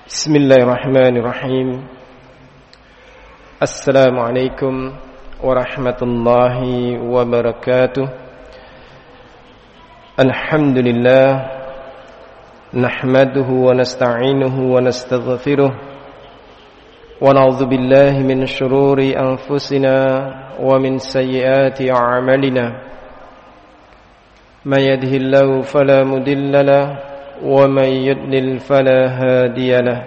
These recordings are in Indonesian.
Bismillahirrahmanirrahim. Assalamualaikum warahmatullahi wabarakatuh. Alhamdulillah, nahmaduhu wa nasta'inuhu wa nastaghfiruh, wa na'udzu billahi min shururi anfusina wa min sayyiati a'malina. May yahdihillahu fala mudilla lahu ومن يضلل فلا هادي له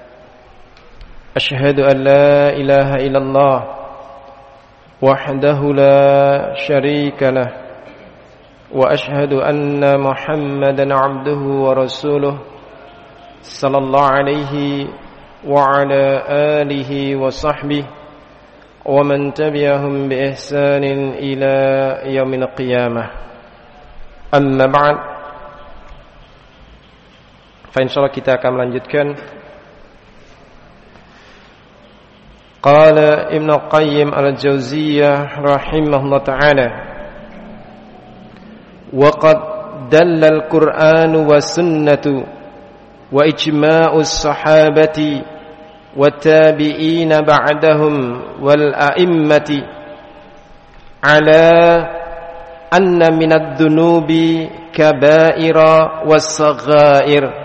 أشهد أن لا إله إلا الله وحده لا شريك له وأشهد أن محمدا عبده ورسوله صلى الله عليه وعلى آله وصحبه ومن تبعهم بإحسان إلى يوم القيامة أما بعد. Insyaallah kita akan melanjutkan. Qala Ibnu Qayyim al-Jauziyah rahimahullah ta'ala, wa qad dalla al-Qur'anu wa sunnatu wa ijma'us sahabati wa tabi'ina ba'dahum wal a'immati ala anna minad dhunubi kaba'ira was-saghair.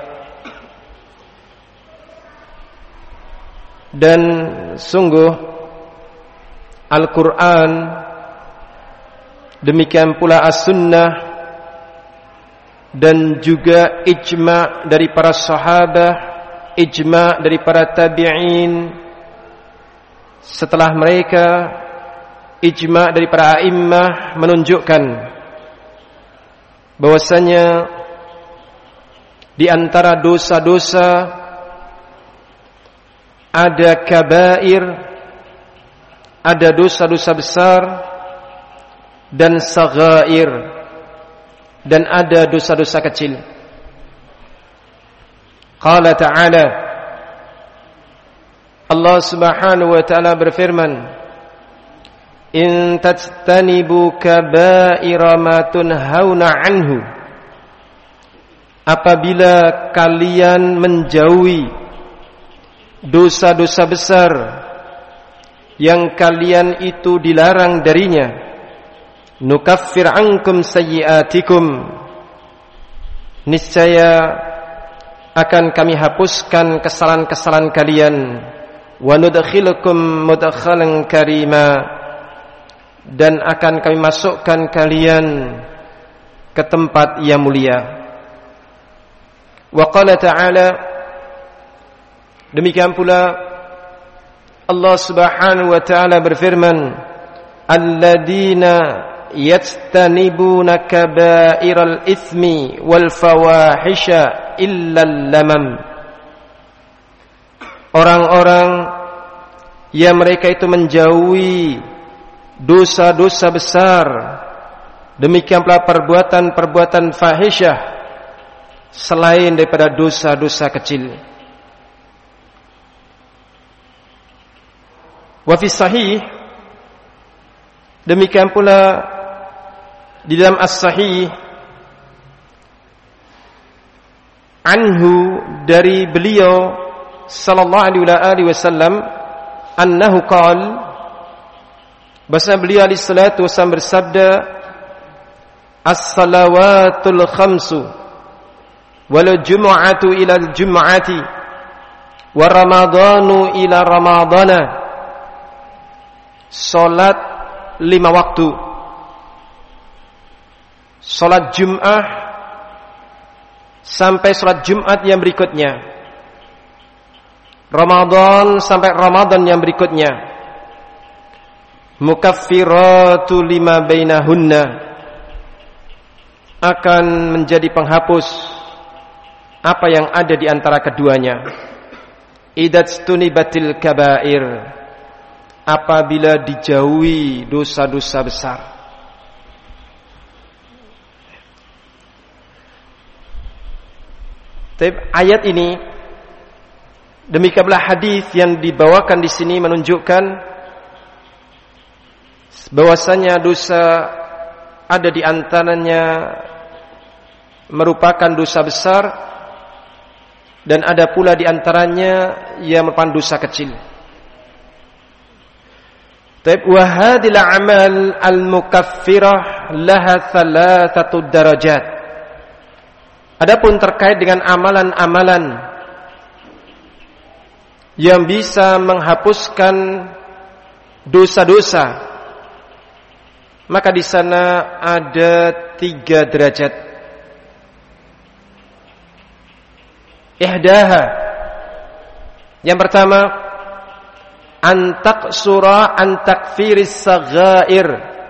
Dan sungguh Al-Quran, demikian pula As-Sunnah, dan juga ijma' dari para sahabat, ijma' dari para tabi'in setelah mereka, ijma' dari para a'immah menunjukkan bahwasanya di antara dosa-dosa ada kabair, ada dosa-dosa besar, dan saghair, dan ada dosa-dosa kecil. Qala ta'ala, Allah subhanahu wa ta'ala berfirman, in tajtanibu kabaira ma tunhauna anhu, apabila kalian menjauhi dosa-dosa besar yang kalian itu dilarang darinya, nukaffir ankum sayyiatikum, niscaya akan kami hapuskan kesalahan-kesalahan kalian, wa nudkhilukum mudkhalan karima, dan akan kami masukkan kalian ke tempat yang mulia. Wa qala ta'ala, demikian pula Allah subhanahu wa ta'ala berfirman, alladzina yajtanibuna kaba'iral itsmi wal fawahisha illal lamam, orang-orang yang mereka itu menjauhi dosa-dosa besar, demikian pula perbuatan-perbuatan fahisyah selain daripada dosa-dosa kecil. Wa fi sahih, demikian pula di dalam as-sahih, anhu, dari beliau sallallahu alaihi wasallam, annahu qala, bahasa beliau alaihi salatu wasallam bersabda, as-salawatul khamsu wal jumu'atu ila al-jumu'ati wa ramadhanu ila ramadhana, salat 5 waktu, salat Jum'ah sampai salat Jumat yang berikutnya, Ramadan sampai Ramadan yang berikutnya, mukaffiratu lima bainahunna, akan menjadi penghapus apa yang ada di antara keduanya. Idatstunibatil kabair, apabila dijauhi dosa-dosa besar. Ayat ini, demikianlah hadis yang dibawakan di sini menunjukkan bahwasanya dosa ada di antaranya merupakan dosa besar dan ada pula di antaranya yang merupakan dosa kecil. Wa hadhil a'mal al-mukaffirah laha thalathatu darajat. Adapun terkait dengan amalan-amalan yang bisa menghapuskan dosa-dosa, maka di sana ada 3 derajat. Ihdaha, yang pertama, antaqsura an takfiris saghair,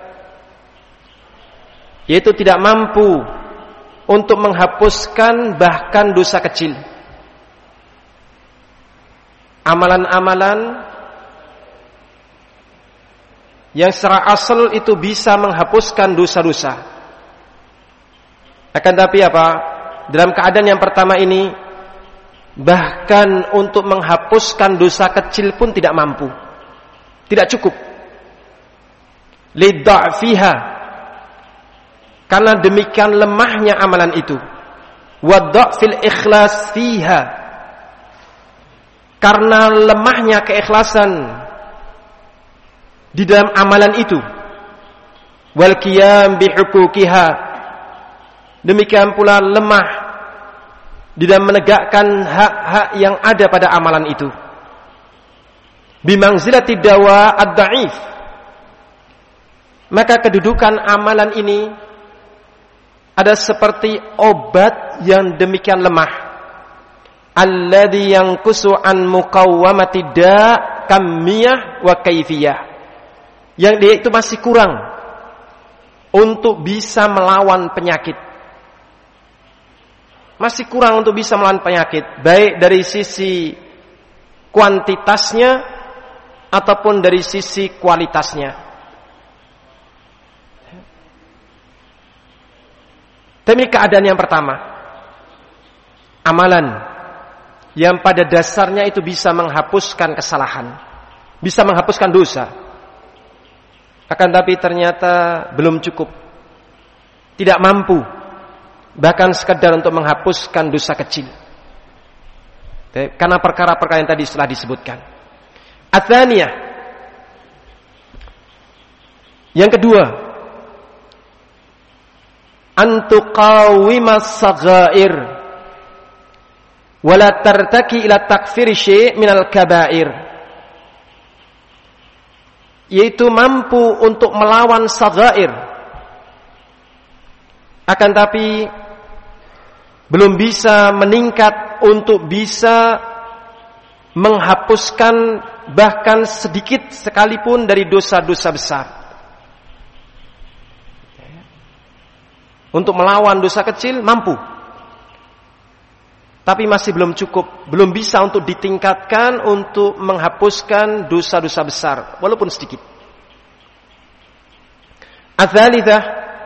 yaitu tidak mampu untuk menghapuskan bahkan dosa kecil. Amalan-amalan yang secara asal itu bisa menghapuskan dosa-dosa. Akan tapi apa? Dalam keadaan yang pertama ini, bahkan untuk menghapuskan dosa kecil pun tidak mampu. Tidak cukup. Lidha'fiha, karena demikian lemahnya amalan itu. Wa dha'fil ikhlas fiha, karena lemahnya keikhlasan di dalam amalan itu. Wal qiyam bihuquqiha, demikian pula lemah di dalam menegakkan hak-hak yang ada pada amalan itu. Bimangzilati dawa ad-da'if, maka kedudukan amalan ini ada seperti obat yang demikian lemah. Alladzi yanqusu an muqawwamati da' kamiyah wa kaifiyah, yang dia itu masih kurang untuk bisa melawan penyakit. Masih kurang untuk bisa melawan penyakit, baik dari sisi kuantitasnya ataupun dari sisi kualitasnya. Tapi keadaan yang pertama, amalan yang pada dasarnya itu bisa menghapuskan kesalahan, bisa menghapuskan dosa. Akan tapi ternyata belum cukup, tidak mampu bahkan sekedar untuk menghapuskan dosa kecil, karena perkara-perkara yang tadi telah disebutkan. Atsaniyah, yang kedua, antuqawimas saghair wala tartaki ila takfir syai' minal kabair, yaitu mampu untuk melawan saghair, akan tapi belum bisa meningkat untuk bisa menghapuskan bahkan sedikit sekalipun dari dosa-dosa besar. Untuk melawan dosa kecil mampu, tapi masih belum cukup, belum bisa untuk ditingkatkan untuk menghapuskan dosa-dosa besar walaupun sedikit. Ats-tsalitsah,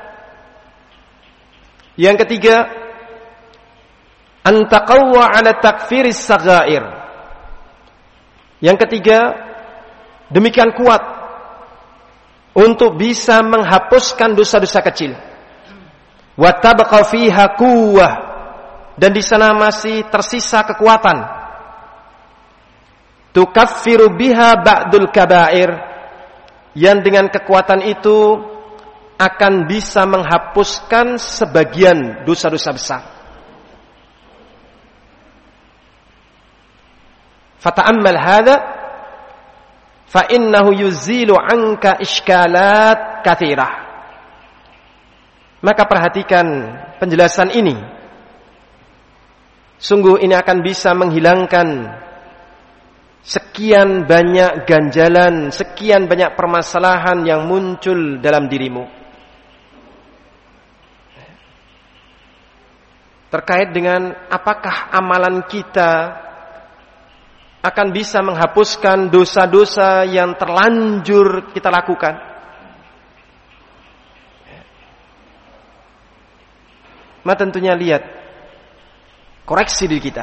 yang ketiga, antaqawwa ala takfiris saghair. Yang ketiga, demikian kuat untuk bisa menghapuskan dosa-dosa kecil. Wa tabqa fiha quwwah, dan di sana masih tersisa kekuatan. Tukaffiru biha ba'dul kabair, yang dengan kekuatan itu akan bisa menghapuskan sebagian dosa-dosa besar. Fata'ammal hadha fa innahu yuzilu anka iskalat katsirah. Maka perhatikan penjelasan ini. Sungguh ini akan bisa menghilangkan sekian banyak ganjalan, sekian banyak permasalahan yang muncul dalam dirimu. Terkait dengan apakah amalan kita akan bisa menghapuskan dosa-dosa yang terlanjur kita lakukan. Maka tentunya lihat, koreksi diri kita.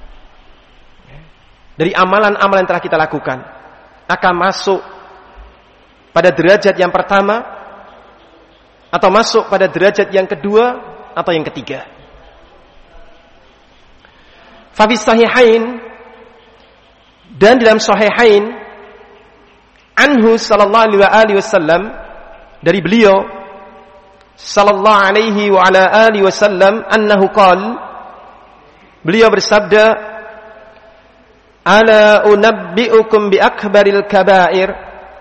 Dari amalan-amalan yang telah kita lakukan, akan masuk pada derajat yang pertama, atau masuk pada derajat yang kedua, atau yang ketiga. Fa fi sahihain, dan dalam sahihain, anhu sallallahu alaihi wasallam, dari beliau sallallahu alaihi wa ala alihi wasallam, annahu qala, beliau bersabda, ala unabbiukum bi akbaril kabair,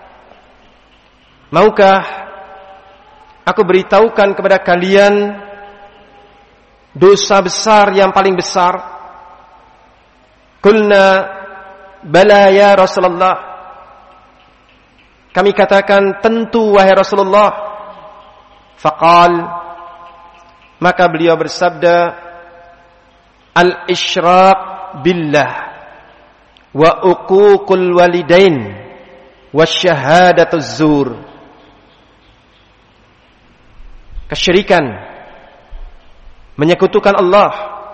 maukah aku beritahukan kepada kalian dosa besar yang paling besar? Qulna bala ya Rasulullah, kami katakan tentu wahai Rasulullah. Faqal, maka beliau bersabda, al-isyraq billah wa uququl walidain wa syahadatuz zur. Kesyirikan, menyekutukan Allah,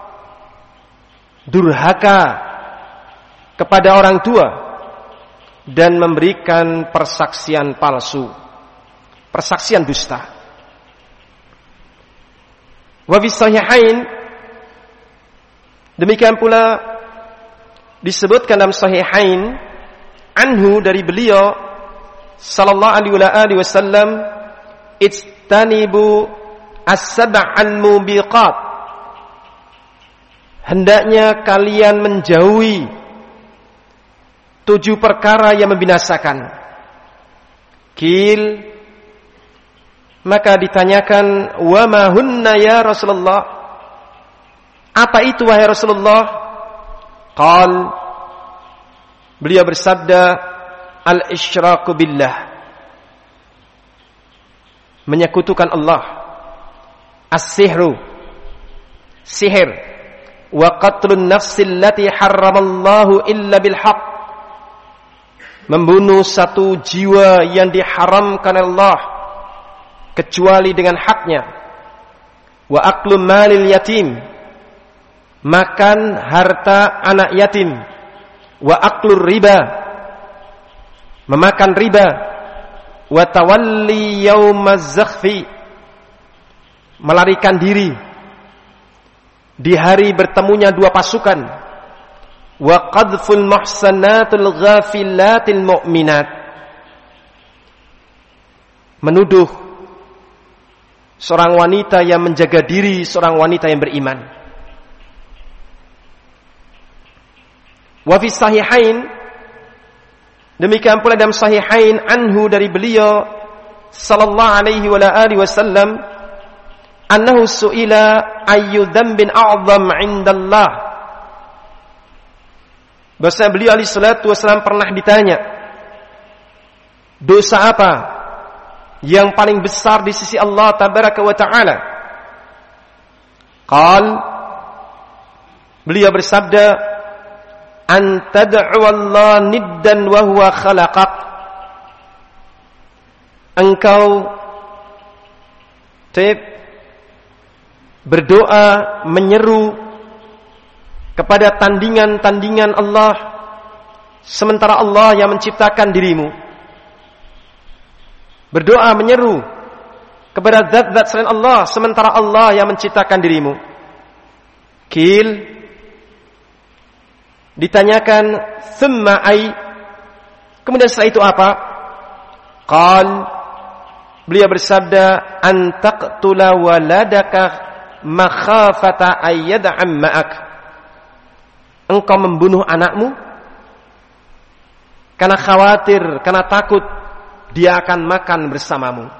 durhaka kepada orang tua, dan memberikan persaksian palsu, persaksian dusta. Wa fi sahihain, demikian pula disebutkan dalam sahihain, anhu, dari beliau sallallahu alaihi wasallam, ijtanibu as-sab'al mubiqat, hendaknya kalian menjauhi 7 perkara yang membinasakan. Qil, maka ditanyakan, wa ma hunna ya Rasulullah, apa itu wahai Rasulullah? Qal, beliau bersabda, al-isyraku billah, menyekutukan Allah, as-sihru, sihir, wa qatlun nafsil lati harramallahu illa bil haqq, membunuh satu jiwa yang diharamkan Allah kecuali dengan haknya. Wa aklu malil yatim, makan harta anak yatim. Wa aklur riba, memakan riba. Wa tawalli yaumaz zakhfi, melarikan diri di hari bertemunya 2 pasukan. Wa qadful muhsanatul ghafilatil mu'minat, menuduh seorang wanita yang menjaga diri, seorang wanita yang beriman. Wa fi sahihain, demikian pula dalam sahihain, anhu, dari beliau sallallahu alaihi wa alihi wasallam, annahu su'ila ayyu dzambin a'zam 'indallah, bahwa beliau alaihi salatu wasallam pernah ditanya, dosa apa yang paling besar di sisi Allah tabaraka wa ta'ala? Qal, beliau bersabda, an tad'u Allah niddan wa huwa khalaqak, engkau berdoa, menyeru kepada tandingan-tandingan Allah, sementara Allah yang menciptakan dirimu. Berdoa, menyeru kepada zat-zat selain Allah, sementara Allah yang menciptakan dirimu. Qil, ditanyakan, thumma ay, kemudian setelah itu apa? Qal, beliau bersabda, an taqtula waladaka makhafata ayyad'am ma'ak, engkau membunuh anakmu karena khawatir, karena takut dia akan makan bersamamu.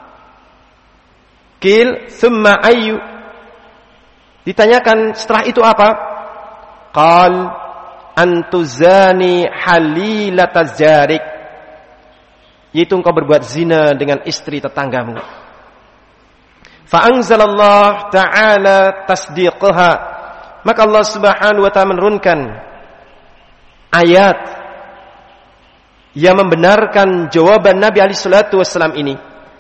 Qil, thumma ayyu, ditanyakan setelah itu apa? Qal, antuzani halilataz jarik, yaitu engkau berbuat zina dengan istri tetanggamu. Fa anzalallah ta'ala tasdiqaha, maka Allah Subhanahu wa ta'ala menurunkan ayat yang membenarkan jawaban Nabi alaihi salatu wasallam ini.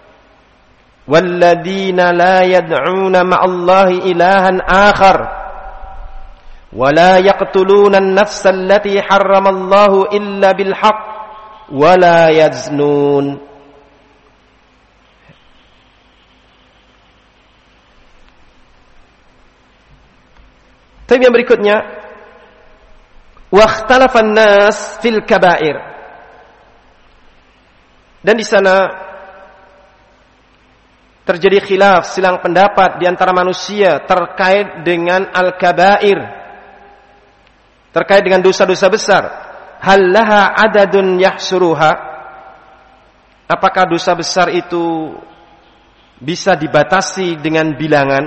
Walladzina la yad'una ma'allahi ilahan akhar wa la yaqtuluna an-nafsa allati harramallahu illa bil haqq wa la yaznun. Tapi yang berikutnya, Wa ikhtalafan nas fil kaba'ir. Dan di sana terjadi khilaf, silang pendapat di antara manusia terkait dengan al-kaba'ir, terkait dengan dosa-dosa besar. Hal laha adadun yahsuruha? Apakah dosa besar itu bisa dibatasi dengan bilangan?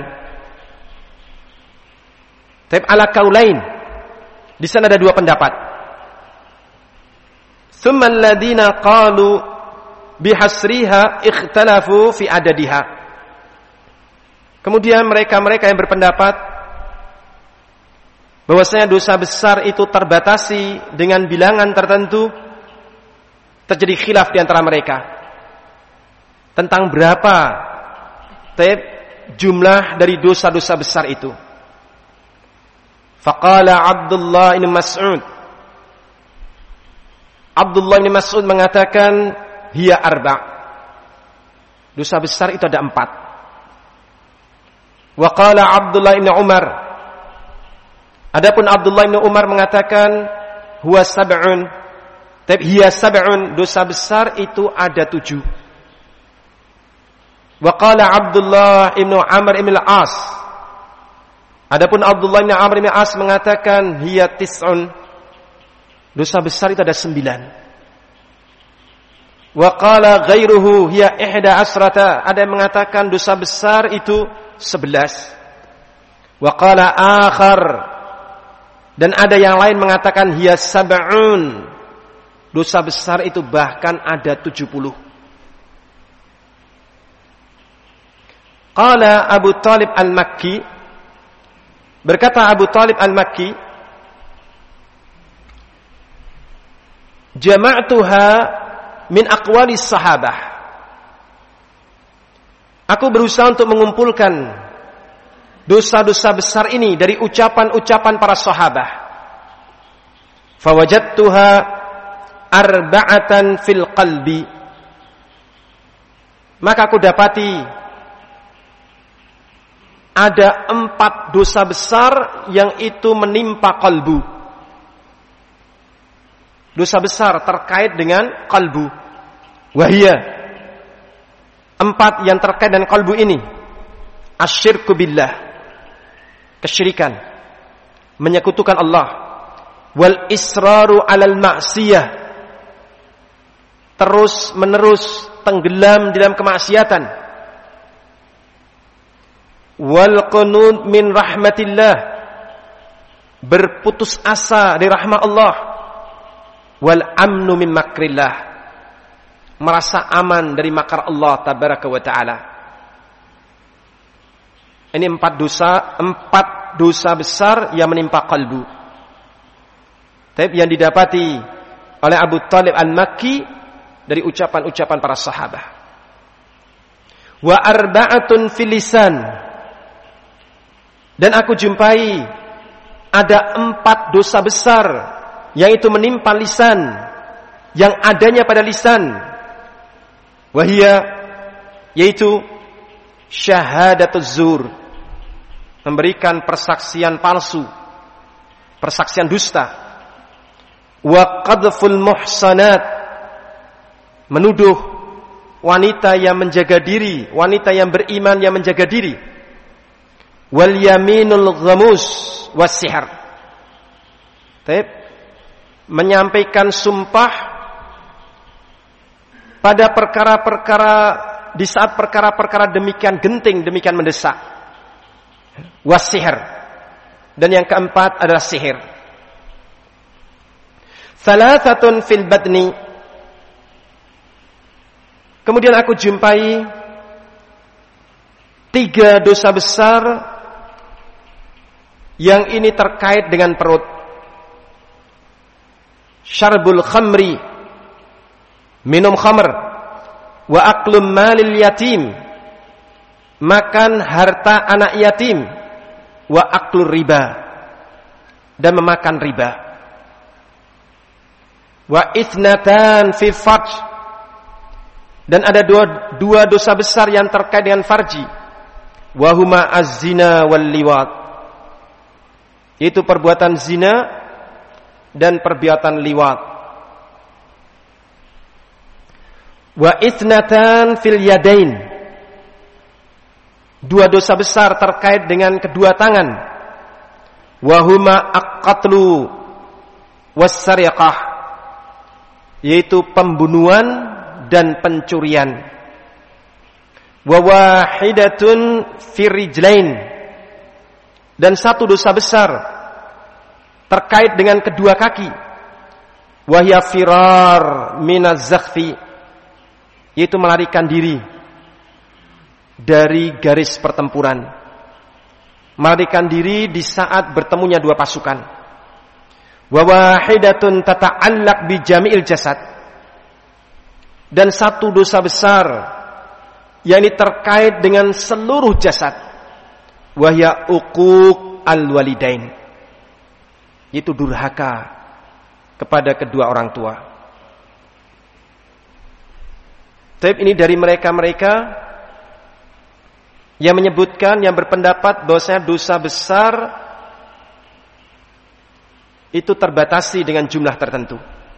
Tapi ala kaulain, di sana ada dua pendapat. Tsumma alladziina qalu bihasriha ikhtalafu fi adadiha. Kemudian mereka-mereka yang berpendapat bahwasanya dosa besar itu terbatasi dengan bilangan tertentu, terjadi khilaf di antara mereka tentang berapa jumlah dari dosa-dosa besar itu. Faqala Abdullah bin Mas'ud, Abdullah bin Mas'ud mengatakan hiya arba'. Dosa besar itu ada 4. Wa qala Abdullah bin Umar, adapun Abdullah bin Umar mengatakan huwa sab'un. Tapi hiya sab'un, dosa besar itu ada 7. Wa qala Abdullah bin Amr bin al-As, adapun Abdullah bin Amr bin al-As mengatakan hiya tis'un, dosa besar itu ada 9. Wa qala ghairuhu hiya 11, ada yang mengatakan dosa besar itu 11. Wa qala akhar, dan ada yang lain mengatakan hiya sab'un, dosa besar itu bahkan ada 70. Qala Abu Talib al-Makki, berkata Abu Talib al-Makki, jama'tuha min aqwali sahabah. Aku berusaha untuk mengumpulkan dosa-dosa besar ini dari ucapan-ucapan para sahabah. Fawajadtuha arba'atan fil qalbi. Maka aku dapati ada 4 dosa besar yang itu menimpa kalbu. Dosa besar terkait dengan kalbu. Wahia, 4 yang terkait dengan kalbu ini. Asyirku billah, kesyirikan, menyekutukan Allah. Wal israru alal ma'siyah, terus menerus tenggelam di dalam kemaksiatan. Wal qunut min rahmatillah, berputus asa dari rahmat Allah. Wal amnu min makrillah, merasa aman dari makar Allah tabaraka wa ta'ala. Ini 4 dosa besar yang menimpa kalbu. Tapi yang didapati oleh Abu Talib al-Makki dari ucapan-ucapan para sahabat. Wa arba'atun fil lisan, dan aku jumpai ada 4 dosa besar yang itu menimpa lisan, yang adanya pada lisan. Wahia, yaitu syahadatuz zur, memberikan persaksian palsu, persaksian dusta. Wa qadful muhsanat, menuduh wanita yang menjaga diri, wanita yang beriman yang menjaga diri. Wal yaminul ghamus was sihr, menyampaikan sumpah pada perkara-perkara, di saat perkara-perkara demikian genting, demikian mendesak. Wasihir, dan yang keempat adalah sihir. Salasatun fil badni, kemudian aku jumpai 3 dosa besar yang ini terkait dengan perut. Syarbul khamri, minum khamr. Wa aklum malil yatim, makan harta anak yatim. Wa aklur riba, dan memakan riba. Wa ithnatan fi farj, dan ada dua dosa besar yang terkait dengan farji. Wa huma az-zina wal liwat, yaitu perbuatan zina dan perbuatan liwat. Wa ithnatan fil yadain, 2 dosa besar terkait dengan kedua tangan. Wa huma aqatlu was-sariqah, yaitu pembunuhan dan pencurian. Wa wahidatun firijlain, dan 1 dosa besar terkait dengan kedua kaki. Wa hiya firar minaz zakhfi, yaitu melarikan diri dari garis pertempuran. Melarikan diri di saat bertemunya 2 pasukan. Wa wahidatun tata'allaq bi jami'il jasad, dan 1 dosa besar yakni terkait dengan seluruh jasad. Wa hiya uquq al-walidain, yaitu durhaka kepada kedua orang tua. Tapi ini dari mereka-mereka yang menyebutkan, yang berpendapat bahwasanya dosa besar itu terbatasi dengan jumlah tertentu.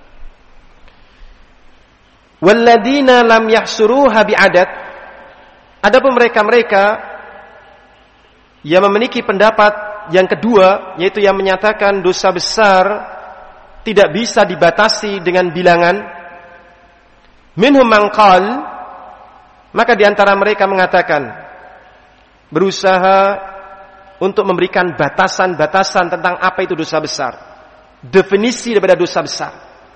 Walladzina lam yahsuruha bi'adad, adapun mereka-mereka yang memiliki pendapat yang kedua, yaitu yang menyatakan dosa besar tidak bisa dibatasi dengan bilangan. Minhum man qal, maka di antara mereka mengatakan, berusaha untuk memberikan batasan-batasan tentang apa itu dosa besar, definisi daripada dosa besar.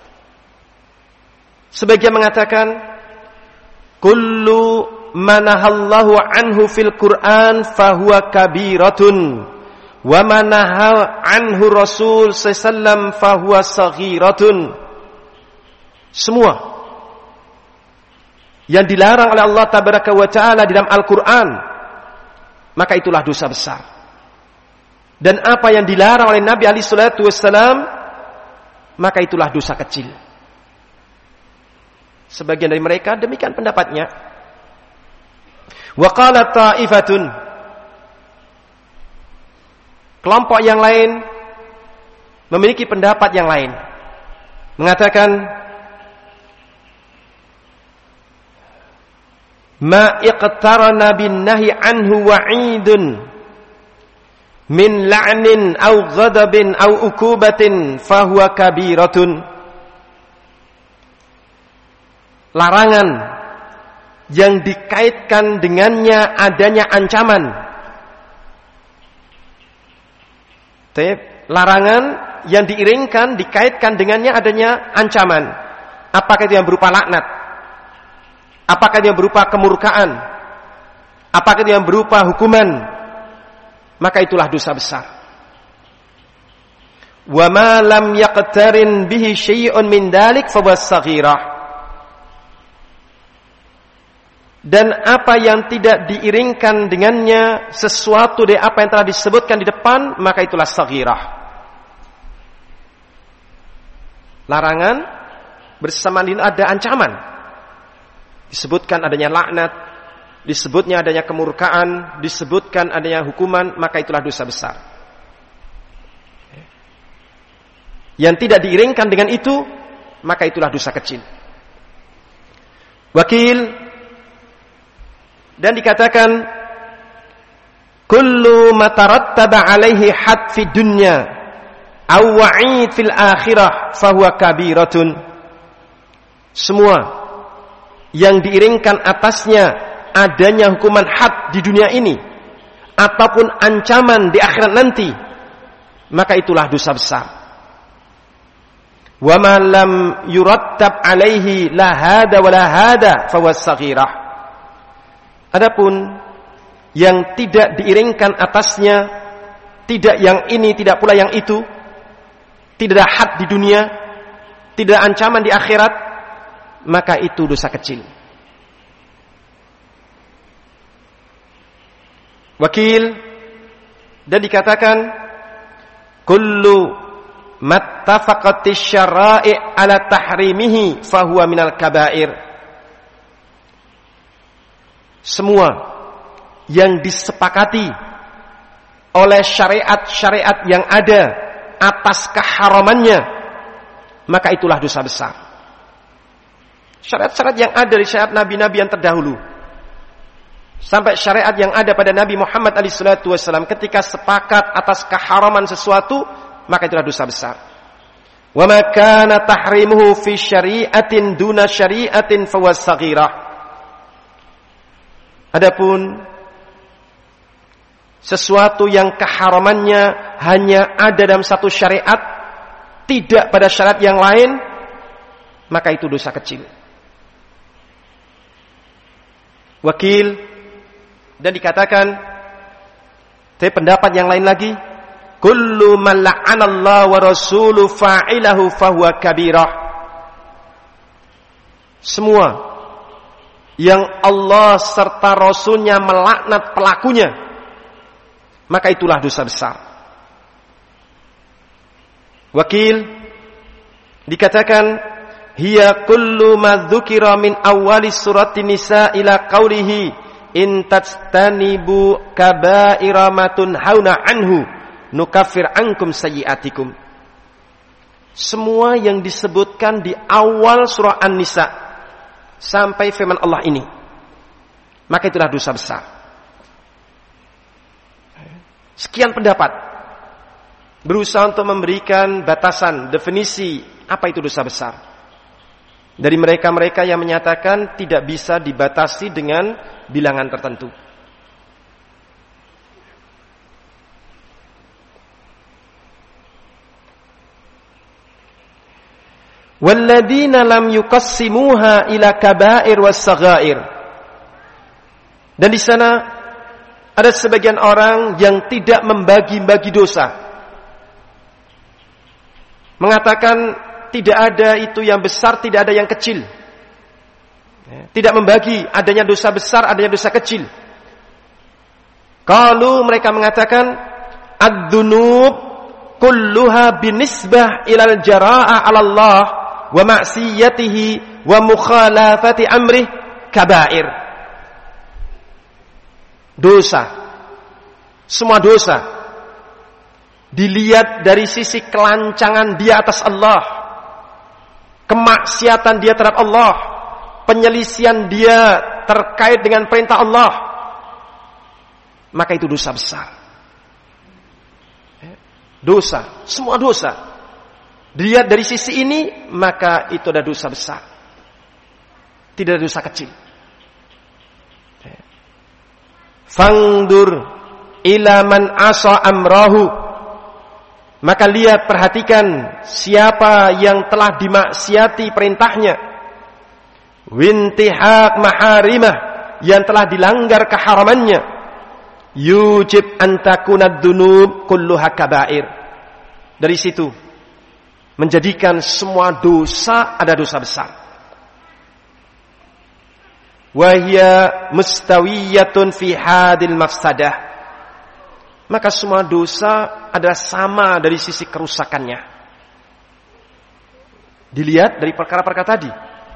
Sebagian mengatakan, kullu manahallahu anhu fil Qur'an fahuwa kabiratun, wa manaha anhu Rasul sallam fahuwa saghiratun. Semua yang dilarang oleh Allah tabaraka wa ta'ala di dalam Al-Quran, maka itulah dosa besar. Dan apa yang dilarang oleh Nabi alaihi salatu wassalam, maka itulah dosa kecil. Sebagian dari mereka demikian pendapatnya. Wa qala ta'ifatun, kelompok yang lain memiliki pendapat yang lain, mengatakan ma iqtarana bin nahi anhu wa'idun min la'nin aw ghadabin aw ukubatin fahuwa kabiratun. Larangan yang dikaitkan dengannya adanya ancaman. Larangan yang diiringkan, dikaitkan dengannya adanya ancaman. Apakah itu yang berupa laknat? Apakah itu yang berupa kemurkaan? Apakah itu yang berupa hukuman? Maka itulah dosa besar. Wa ma lam yaqtarin bihi syai'un min dalik fa huwa saghirah. Dan apa yang tidak diiringkan dengannya sesuatu dari apa yang telah disebutkan di depan, maka itulah saghirah. Larangan bersama ini ada ancaman. Disebutkan adanya laknat, disebutnya adanya kemurkaan, disebutkan adanya hukuman, maka itulah dosa besar. Yang tidak diiringkan dengan itu, maka itulah dosa kecil. Wakil, dan dikatakan kullu matarattaba alaihi had fi dunya aw wa'id fil akhirah fahuwa kabiratun. Semua yang diiringkan atasnya adanya hukuman had di dunia ini ataupun ancaman di akhirat nanti, maka itulah dosa besar. Wa ma lam yurattab alaihi la hada wa la hada fa huwa saghirah. Adapun yang tidak diiringkan atasnya, tidak yang ini, tidak pula yang itu, tidak ada had di dunia, tidak ada ancaman di akhirat, maka itu dosa kecil. Wakil, dan dikatakan kullu mattafaqatis syara'i ala tahrimihi fahuwa minal kabair. Semua yang disepakati oleh syariat-syariat yang ada atas keharamannya, maka itulah dosa besar. Syariat-syariat yang ada dari syariat nabi-nabi yang terdahulu sampai syariat yang ada pada Nabi Muhammad SAW, ketika sepakat atas keharaman sesuatu, maka itulah dosa besar. Wa ma kana tahrimuhu fi syari'atin duna syari'atin fa huwa saghirah. Adapun sesuatu yang keharamannya hanya ada dalam satu syariat, tidak pada syariat yang lain, maka itu dosa kecil. Wakil, dan dikatakan, tapi pendapat yang lain lagi, kullu man la'anallahu wa rasuluhu fa'ilahu fahuwa kabirah. Semua yang Allah serta Rasulnya melaknat pelakunya, maka itulah dosa besar. Wakil, dikatakan, hiya kullu ma dzukira min awwali surati Nisa ila qaulihi in tajtanibu kaba'ira ma tunhauna anhu nukaffir ankum sayyi'atikum. Semua yang disebutkan di awal surah An-Nisa sampai firman Allah ini, maka itulah dosa besar. Sekian pendapat berusaha untuk memberikan batasan, definisi apa itu dosa besar. Dari mereka-mereka yang menyatakan tidak bisa dibatasi dengan bilangan tertentu. Walladzina lam yuqassimuha ila kaba'ir was-saghair. Dan di sana ada sebagian orang yang tidak membagi-bagi dosa. Mengatakan tidak ada itu yang besar, tidak ada yang kecil. Tidak membagi adanya dosa besar, adanya dosa kecil. Kalau mereka mengatakan ad-dunub kulluha binisbah ilal jara'a 'ala Allah wa ma'siyatihi wa mukhalafati amrih kaba'ir. Dosa, semua dosa dilihat dari sisi kelancangan dia atas Allah, kemaksiatan dia terhadap Allah, penyelisihan dia terkait dengan perintah Allah, maka itu dosa besar. Dosa, semua dosa dilihat dari sisi ini, maka itu ada dosa besar, tidak ada dosa kecil. Fangdur ila man asa amrahu, maka lihat, perhatikan siapa yang telah dimaksiati perintahnya, wintihak maharimah, yang telah dilanggar keharamannya, yujib antakunad dunub kulluha kaba'ir. Dari situ menjadikan semua dosa ada dosa besar. Wahia mustawiyatun fi hadil mafsadah, maka semua dosa adalah sama dari sisi kerusakannya. Dilihat dari perkara-perkara tadi.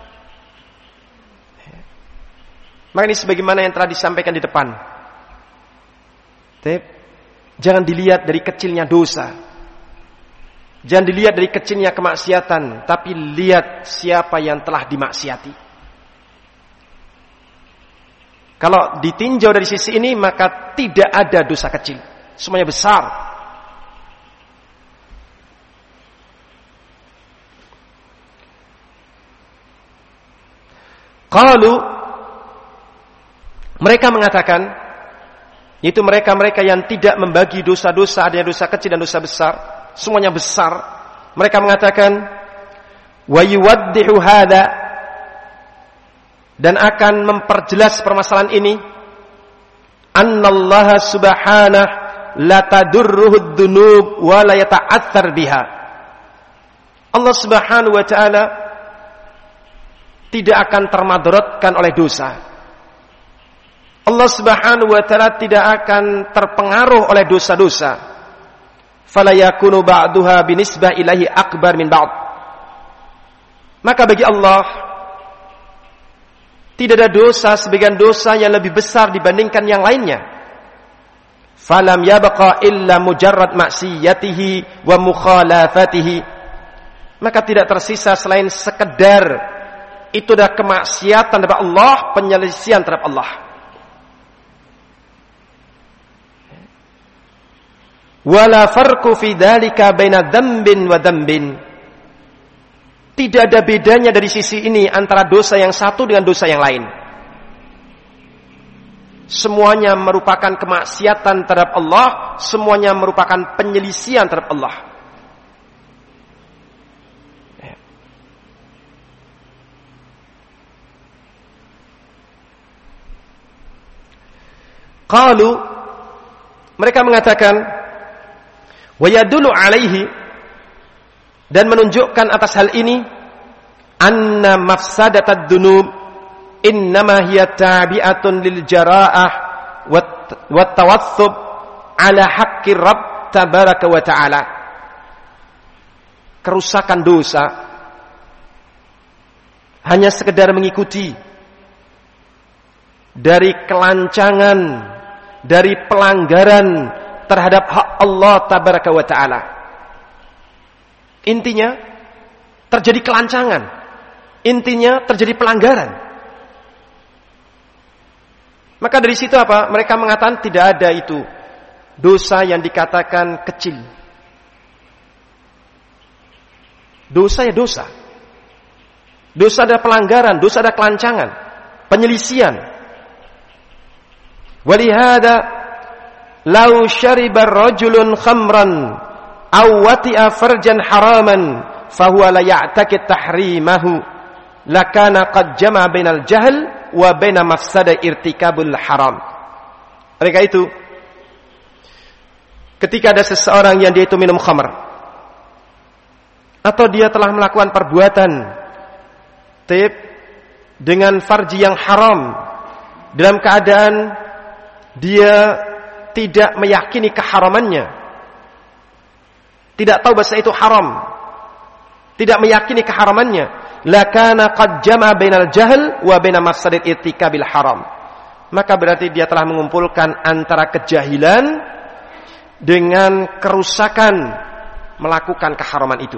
Maka ini sebagaimana yang telah disampaikan di depan. Jangan dilihat dari kecilnya dosa, jangan dilihat dari kecilnya kemaksiatan, tapi lihat siapa yang telah dimaksiati. Kalau ditinjau dari sisi ini, maka tidak ada dosa kecil, semuanya besar. Qalu, mereka mengatakan, yaitu mereka-mereka yang tidak membagi dosa-dosa, adanya dosa kecil dan dosa besar, semuanya besar. Mereka mengatakan, wa yuwaddihu hadza, dan akan memperjelas permasalahan ini, annallaha subhanahu la tadurruhu dzunub wa la yata'athar biha. Allah Subhanahu wa taala tidak akan termadaratkan oleh dosa. Allah Subhanahu wa taala tidak akan terpengaruh oleh dosa-dosa. Fala yakunu ba'duha binisbah ilahi akbar min ba'd. Maka bagi Allah tidak ada dosa sebagian dosa yang lebih besar dibandingkan yang lainnya. Falam yabqa illa mujarrad maksiyatihi wa mukhalafatihi. maka tidak tersisa selain sekedar itu adalah kemaksiatan terhadap Allah, penyelisihan terhadap Allah. Wala farqu fi dzalika baina dzambin wa dzambin. Tidak ada bedanya dari sisi ini antara dosa yang satu dengan dosa yang lain. Semuanya merupakan kemaksiatan terhadap Allah, semuanya merupakan penyelisihan terhadap Allah. Qalu, mereka mengatakan, wa yadullu alaihi, dan menunjukkan atas hal ini, anna mafsadatad dunub innama hiya tabi'atun lil jara'ah wat tawassub ala haqqi Rabb tabaraka wa ta'ala. Kerusakan dosa hanya sekedar mengikuti dari kelancangan, dari pelanggaran terhadap hak Allah tabaraka wa ta'ala. Intinya terjadi kelancangan, intinya terjadi pelanggaran. Maka dari situ apa? Mereka mengatakan tidak ada itu dosa yang dikatakan kecil. Dosa ya dosa. Dosa ada pelanggaran, dosa ada kelancangan, penyelisihan. Walihada lau syariba rajulun khamran aw wati'a farjan haraman fahuwa la ya'taqid tahrimahu lakana qad jama'a bainal jahl wa baina mafsada irtikabul haram. Mereka itu ketika ada seseorang yang dia itu minum khamr atau dia telah melakukan perbuatan dengan farji yang haram dalam keadaan dia tidak meyakini keharamannya, tidak tahu bahasa itu haram, tidak meyakini keharamannya, lakana qad jama'a bainal jahl wa baina mafsadat irtikabil haram. Maka berarti dia telah mengumpulkan antara kejahilan dengan kerusakan melakukan keharaman itu.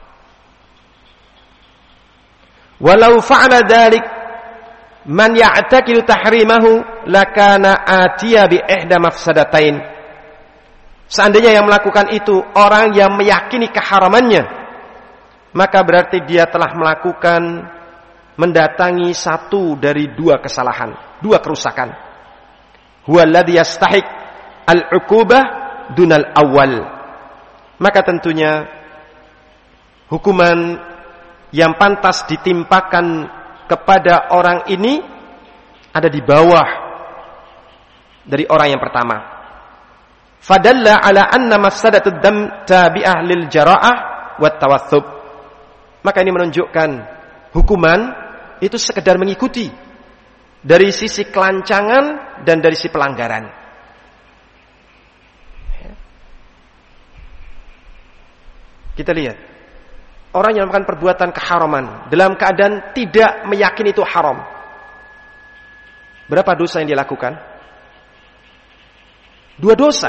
Walau fa'ala dzalik man ya'taqidu tahrimahu lakana atiya bi ihda mafsadatain. Seandainya yang melakukan itu orang yang meyakini keharamannya, maka berarti dia telah melakukan, mendatangi satu dari dua kesalahan, dua kerusakan. Huwa alladhi yastahiq al-'uqubah dunal awal. Maka tentunya hukuman yang pantas ditimpakan kepada orang ini ada di bawah dari orang yang pertama. Fadalla ala anna mafsadatud dam tabi'ah lil jara'ah wat tawassub. Maka ini menunjukkan hukuman itu sekedar mengikuti dari sisi kelancangan dan dari sisi pelanggaran. Kita lihat orang yang melakukan perbuatan keharaman dalam keadaan tidak meyakini itu haram. Berapa dosa yang dia lakukan? Dua dosa.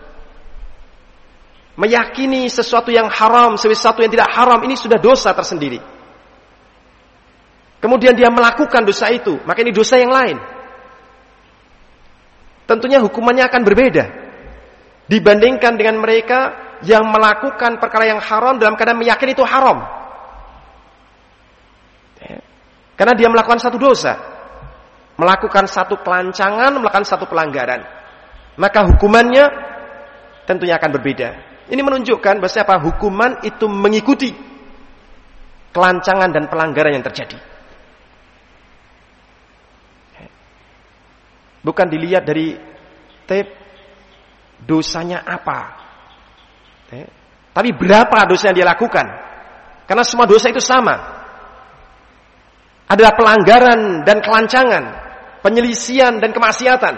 Meyakini sesuatu yang haram, sesuatu yang tidak haram, ini sudah dosa tersendiri. Kemudian dia melakukan dosa itu, maka ini dosa yang lain. Tentunya hukumannya akan berbeda dibandingkan dengan mereka yang melakukan perkara yang haram dalam keadaan meyakini itu haram. Karena dia melakukan satu dosa, melakukan satu kelancangan, melakukan satu pelanggaran, maka hukumannya tentunya akan berbeda. Ini menunjukkan bahwa apa? Hukuman itu mengikuti kelancangan dan pelanggaran yang terjadi. Bukan dilihat dari dosanya apa, tapi berapa dosa yang dia lakukan. Karena semua dosa itu sama, adalah pelanggaran dan kelancangan, penyelisihan dan kemaksiatan.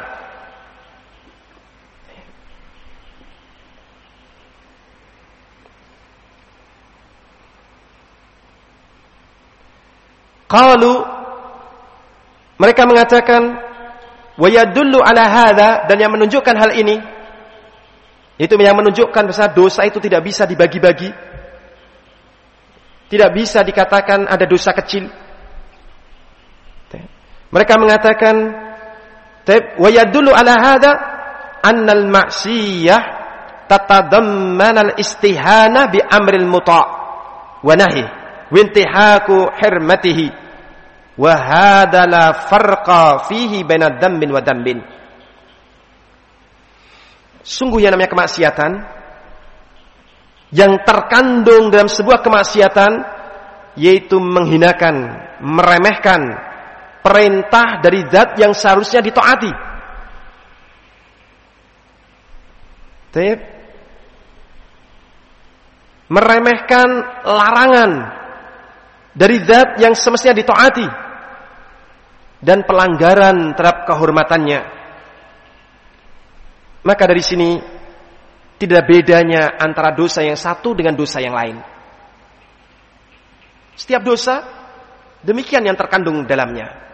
Qalu, mereka mengatakan, wa yadullu ala hadza, dan yang menunjukkan hal ini, itu yang menunjukkan bahwa dosa itu tidak bisa dibagi-bagi. tidak bisa dikatakan ada dosa kecil. Mereka mengatakan, wa yadullu ala hadza anna al-ma'siyah tatadammana al-istihana bi amril muta' wa nahi wa intihaku hurmatihi wa hadza la farqa fihi baina dambin wa dambin. Sungguh yang namanya kemaksiatan, yang terkandung dalam sebuah kemaksiatan yaitu menghinakan, meremehkan perintah dari zat yang seharusnya ditaati. Meremehkan larangan dari zat yang semestinya ditaati dan pelanggaran terhadap kehormatannya. Maka dari sini tidak bedanya antara dosa yang satu dengan dosa yang lain. Setiap dosa demikian yang terkandung dalamnya.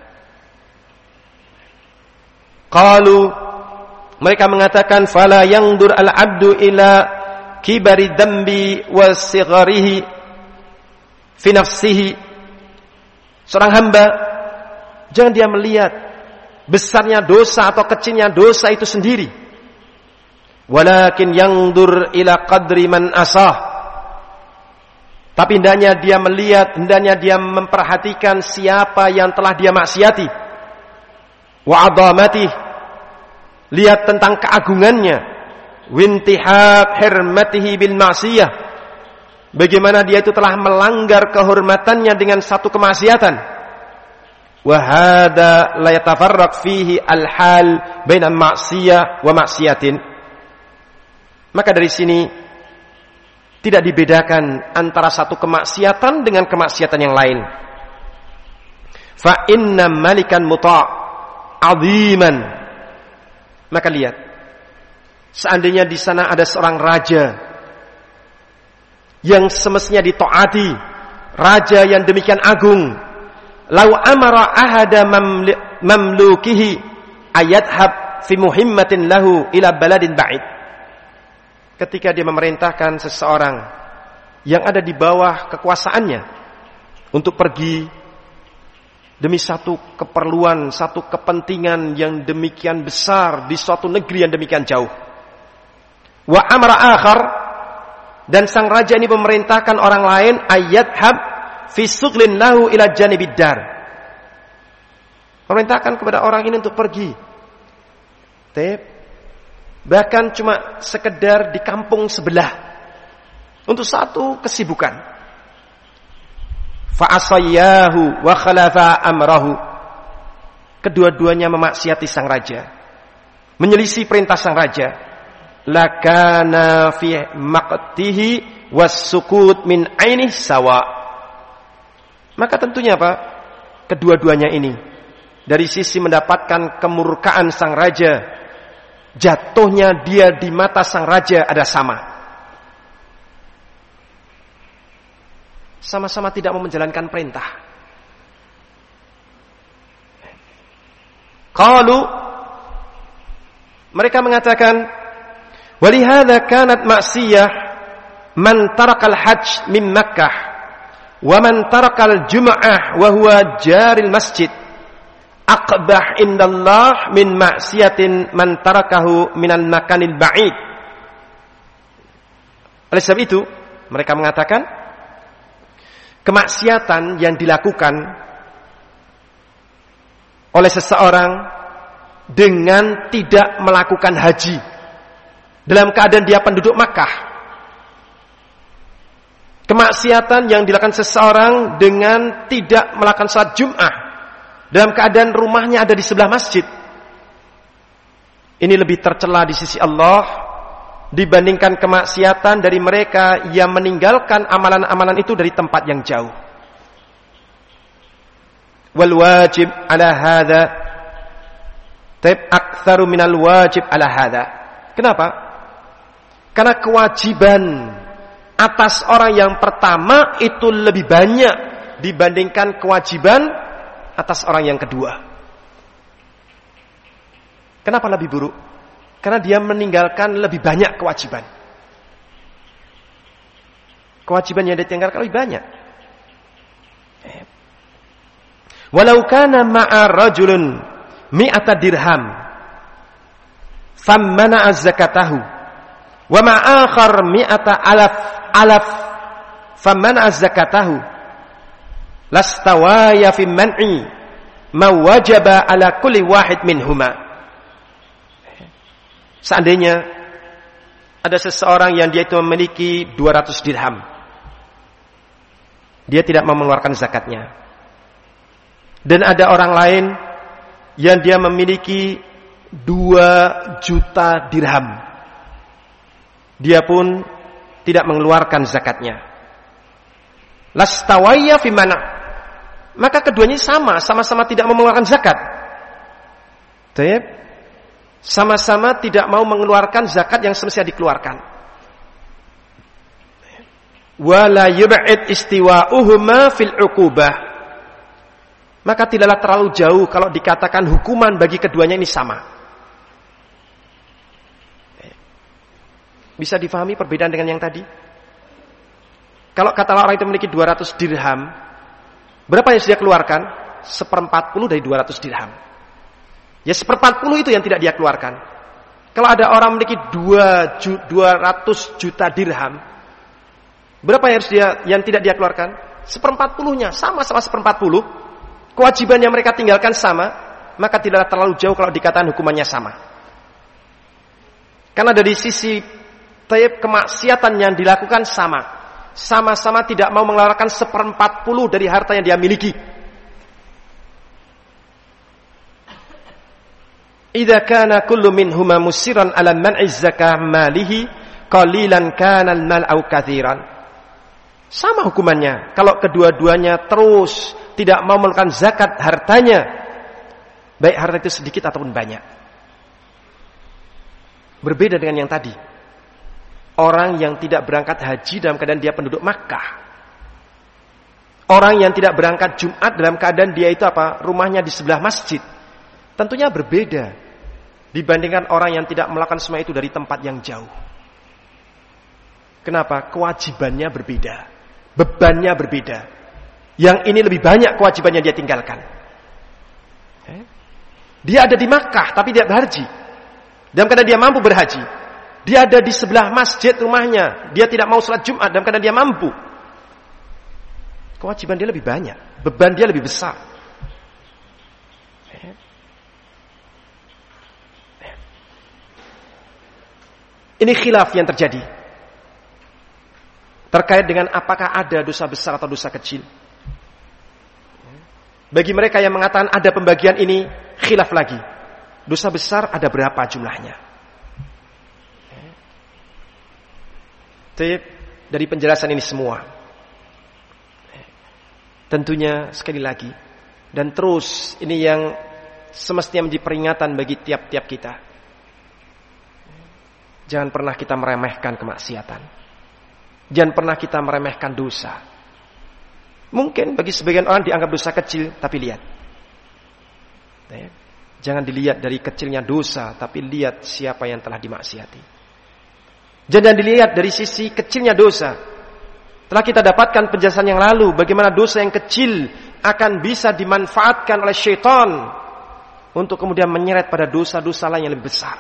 Qalu, mereka mengatakan, fala yandur al-abdu ila kibari dambi wa sigharihi fi nafsihi. Seorang hamba jangan dia melihat besarnya dosa atau kecilnya dosa itu sendiri. Walakin yandur ila qadri man asah. Tapi hendaknya dia melihat, hendaknya dia memperhatikan siapa yang telah dia maksiati. Wa adamati, lihat tentang keagungannya. Wintihak hurmatihi bil ma'siyah, bagaimana dia itu telah melanggar kehormatannya dengan satu kemaksiatan. Wa hadza la yatafarraq fihi al-hal baina ma'siyah wa ma'siyatin. Maka dari sini tidak dibedakan antara satu kemaksiatan dengan kemaksiatan yang lain. Fa inna malikan muta' aziman. Maka lihat, seandainya di sana ada seorang raja yang semestinya ditaati, raja yang demikian agung, lau amara ahada mamlukihi ayadhab fi muhimmatin lahu ila baladin ba'id. Ketika dia memerintahkan seseorang yang ada di bawah kekuasaannya untuk pergi demi satu keperluan, satu kepentingan yang demikian besar di suatu negeri yang demikian jauh. Wa amara akhar, dan sang raja ini memerintahkan orang lain ayadhab fi sughlin lahu ila janibid dar. Memerintahkan kepada orang ini untuk pergi. Bahkan cuma sekedar di kampung sebelah untuk satu kesibukan. Fa'asayyahu wa khalafa amrahu. Kedua-duanya memaksiati sang raja, menyelisih perintah sang raja. Lakana fi maqtihi was-sukut min ainih sawa. Maka tentunya apa? Kedua-duanya ini dari sisi mendapatkan kemurkaan sang raja, jatuhnya dia di mata sang raja ada sama. Sama-sama tidak mau menjalankan perintah. Qalu, mereka mengatakan, walihada kanat ma'siyah man tarakal hajj min Makkah wa man tarakal jum'ah wa huwa jaril masjid aqbah indallah min ma'siyatin man tarakahu minal makanil ba'id. Oleh sebab itu mereka mengatakan kemaksiatan yang dilakukan oleh seseorang dengan tidak melakukan haji dalam keadaan dia penduduk Makkah, kemaksiatan yang dilakukan seseorang dengan tidak melakukan salat Jum'ah dalam keadaan rumahnya ada di sebelah masjid, ini lebih tercela di sisi Allah dibandingkan kemaksiatan dari mereka yang meninggalkan amalan-amalan itu dari tempat yang jauh. Wal wajib ala hadza aktsaru minal wajib ala hadza. Kenapa? Karena kewajiban atas orang yang pertama itu lebih banyak dibandingkan kewajiban atas orang yang kedua. Kenapa lebih buruk? Karena dia meninggalkan lebih banyak kewajiban. Kewajiban yang ditinggalkan lebih banyak. walau kana ma'a rajulun mi'ata dirham fammana az-zakatahu wa ma'a akhar mi'ata alaf fammana az-zakatahu lastawaya fi man'i ma wajaba ala kulli wahid minhuma. Seandainya ada seseorang yang dia itu memiliki 200 dirham, dia tidak mau mengeluarkan zakatnya. Dan ada orang lain yang dia memiliki 2 juta dirham, dia pun tidak mengeluarkan zakatnya. Lastawaya fi mana, maka keduanya sama-sama tidak mau mengeluarkan zakat. Baik, sama-sama tidak mau mengeluarkan zakat yang semestinya dikeluarkan. Wala yub'id istiwa'uhuma fil 'uqubah, maka tidaklah terlalu jauh kalau dikatakan hukuman bagi keduanya ini sama. Bisa difahami perbedaan dengan yang tadi? Kalau katalah orang itu memiliki 200 dirham, berapa yang dia keluarkan? 1/40 dari 200 dirham. Ya 1/40 itu yang tidak dia keluarkan. Kalau ada orang memiliki 200 juta dirham, berapa yang tidak dia keluarkan? 1/40-nya, sama-sama 1/40. Kewajiban yang mereka tinggalkan sama, maka tidaklah terlalu jauh kalau dikatakan hukumannya sama. Karena dari sisi kemaksiatan yang dilakukan sama-sama tidak mau mengeluarkan 1/40 dari harta yang dia miliki. Idza kana kullu minhuma musiran ala man'i zakah malihi qalilan kana al-mal aw katsiran. Sama hukumannya kalau kedua-duanya terus tidak mau mengeluarkan zakat hartanya, baik harta itu sedikit ataupun banyak. Berbeda dengan yang tadi. Orang yang tidak berangkat haji dalam keadaan dia penduduk Makkah. Orang yang tidak berangkat Jumat dalam keadaan dia itu rumahnya di sebelah masjid. Tentunya berbeda dibandingkan orang yang tidak melakukan semua itu dari tempat yang jauh. Kenapa? Kewajibannya berbeda. Bebannya berbeda. Yang ini lebih banyak kewajibannya dia tinggalkan. Dia ada di Makkah tapi tidak berhaji. Dalam keadaan dia mampu berhaji. Dia ada di sebelah masjid rumahnya. Dia tidak mau sholat Jumat dalam keadaan dia mampu. Kewajiban dia lebih banyak. Beban dia lebih besar. Ini khilaf yang terjadi. Terkait dengan apakah ada dosa besar atau dosa kecil. Bagi mereka yang mengatakan ada pembagian ini, khilaf lagi. Dosa besar ada berapa jumlahnya? Dari penjelasan ini semua, tentunya sekali lagi dan terus ini yang semestinya menjadi peringatan bagi tiap-tiap kita. Jangan pernah kita meremehkan kemaksiatan. Jangan pernah kita meremehkan dosa. Mungkin bagi sebagian orang dianggap dosa kecil, tapi lihat. Jangan dilihat dari kecilnya dosa, tapi lihat siapa yang telah dimaksiati. Jangan dilihat dari sisi kecilnya dosa. Telah kita dapatkan penjelasan yang lalu bagaimana dosa yang kecil akan bisa dimanfaatkan oleh syaitan untuk kemudian menyeret pada dosa-dosa lain yang lebih besar.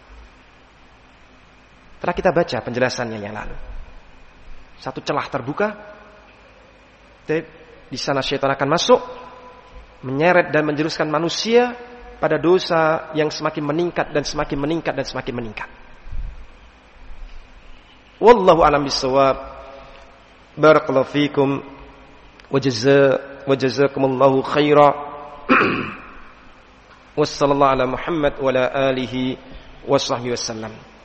Telah kita baca penjelasannya yang lalu. Satu celah terbuka, di sana syaitan akan masuk, menyeret dan menjeruskan manusia pada dosa yang semakin meningkat dan semakin meningkat dan semakin meningkat. Wallahu a'lam bissawab. Barakallahu fikum wa jazakumullahu khaira. Wassallallahu ala Muhammad wa ala alihi wa sahbihi wasallam.